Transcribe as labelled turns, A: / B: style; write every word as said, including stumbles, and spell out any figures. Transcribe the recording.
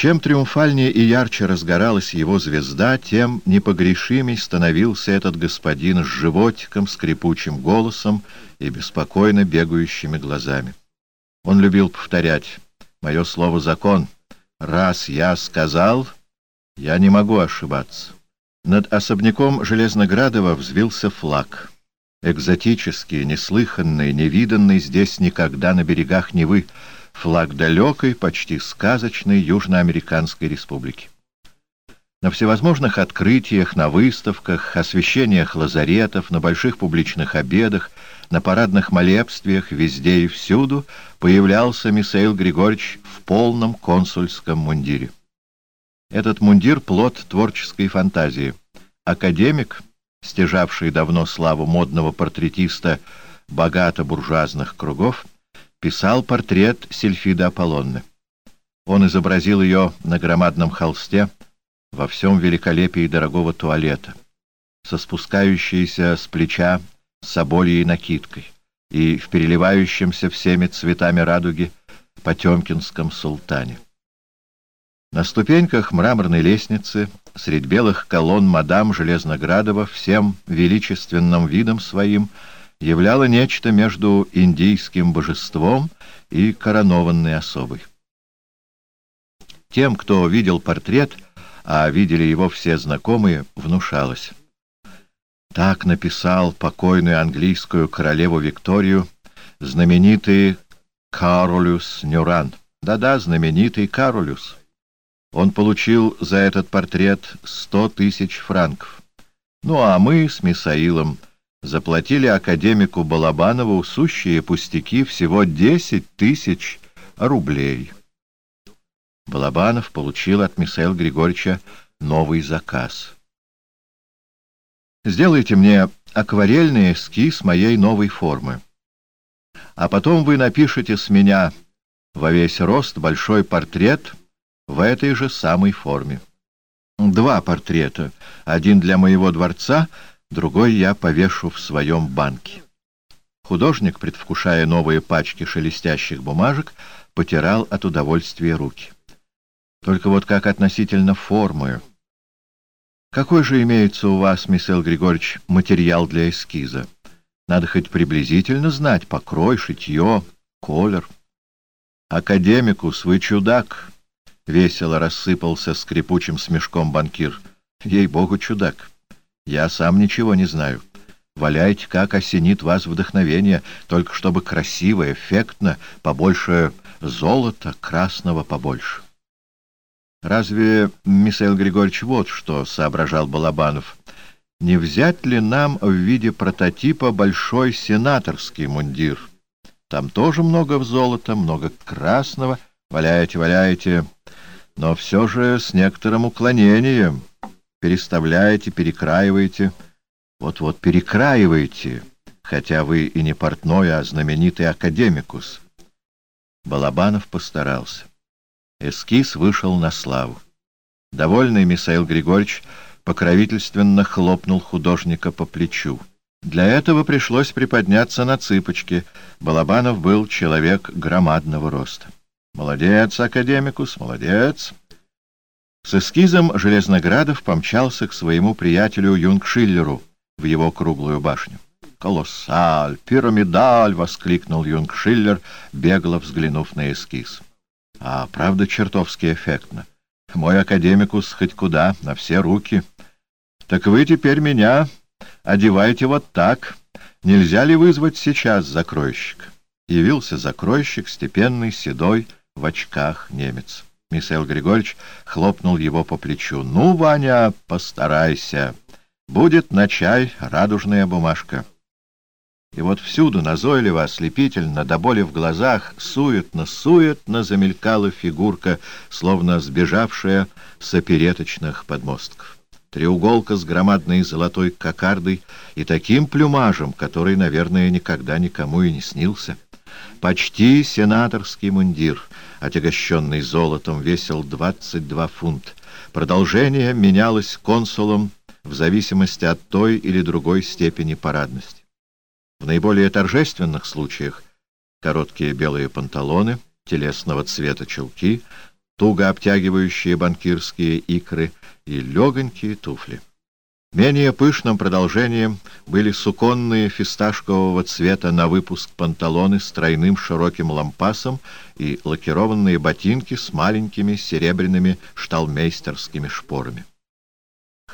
A: Чем триумфальнее и ярче разгоралась его звезда, тем непогрешимей становился этот господин с животиком, скрипучим голосом и беспокойно бегающими глазами. Он любил повторять: «Мое слово — закон. Раз я сказал, я не могу ошибаться». Над особняком Железноградова взвился флаг. Экзотический, неслыханный, невиданный здесь никогда на берегах Невы. Флаг далекой, почти сказочной Южноамериканской республики. На всевозможных открытиях, на выставках, освещениях лазаретов, на больших публичных обедах, на парадных молебствиях, везде и всюду появлялся Михаил Григорьевич в полном консульском мундире. Этот мундир — плод творческой фантазии. Академик, стяжавший давно славу модного портретиста богато-буржуазных кругов, писал портрет Сильфиды Аполлонны. Он изобразил ее на громадном холсте во всем великолепии дорогого туалета, со спускающейся с плеча собольей накидкой и в переливающемся всеми цветами радуги потемкинском султане. На ступеньках мраморной лестницы, средь белых колонн мадам Железноградова всем величественным видом своим являло нечто между индийским божеством и коронованной особой. Тем, кто видел портрет, а видели его все знакомые, внушалось: так написал покойную английскую королеву Викторию знаменитый Каролюс Нюран. Да-да, знаменитый Каролюс. Он получил за этот портрет сто тысяч франков. Ну а мы с Михаилом заплатили академику Балабанову сущие пустяки, всего десять тысяч рублей. Балабанов получил от Михаила Григорьевича новый заказ. «Сделайте мне акварельный эскиз моей новой формы, а потом вы напишете с меня во весь рост большой портрет в этой же самой форме. Два портрета, один для моего дворца, другой я повешу в своем банке». Художник, предвкушая новые пачки шелестящих бумажек, потирал от удовольствия руки. Только вот как относительно формы? Какой же имеется у вас, Михаил Григорьевич, материал для эскиза? Надо хоть приблизительно знать покрой, шитье, колер. Академикус, вы чудак! — весело рассыпался скрипучим смешком банкир. Ей-богу, чудак! Я сам ничего не знаю. Валяйте, как осенит вас вдохновение, только чтобы красиво, эффектно, побольше золота, красного побольше. Разве, Михаил Григорьевич, вот что, — соображал Балабанов, — не взять ли нам в виде прототипа большой сенаторский мундир? Там тоже много золота, много красного. Валяйте, валяйте, но все же с некоторым уклонением. Переставляете, перекраиваете. Вот-вот перекраиваете, хотя вы и не портной, а знаменитый академикус. Балабанов постарался. Эскиз вышел на славу. Довольный Михаил Григорьевич покровительственно хлопнул художника по плечу. Для этого пришлось приподняться на цыпочки. Балабанов был человек громадного роста. «Молодец, академикус, молодец!» С эскизом Железноградов помчался к своему приятелю Юнгшиллеру в его круглую башню. «Колоссаль! Пирамидаль!» — воскликнул Юнгшиллер, бегло взглянув на эскиз. «А правда чертовски эффектно. Мой академикус хоть куда, на все руки. Так вы теперь меня одевайте вот так. Нельзя ли вызвать сейчас закройщика?» Явился закройщик, степенный, седой, в очках немец. Михаил Григорьевич хлопнул его по плечу. «Ну, Ваня, постарайся. Будет на чай радужная бумажка». И вот всюду назойливо, ослепительно, до боли в глазах, суетно-суетно замелькала фигурка, словно сбежавшая с опереточных подмостков. Треуголка с громадной золотой кокардой и таким плюмажем, который, наверное, никогда никому и не снился. Почти сенаторский мундир, отягощенный золотом, весил двадцать два фунта. Продолжение менялось консулом в зависимости от той или другой степени парадности. В наиболее торжественных случаях короткие белые панталоны, телесного цвета чулки, туго обтягивающие банкирские икры, и легонькие туфли. Менее пышным продолжением были суконные фисташкового цвета на выпуск панталоны с тройным широким лампасом и лакированные ботинки с маленькими серебряными шталмейстерскими шпорами.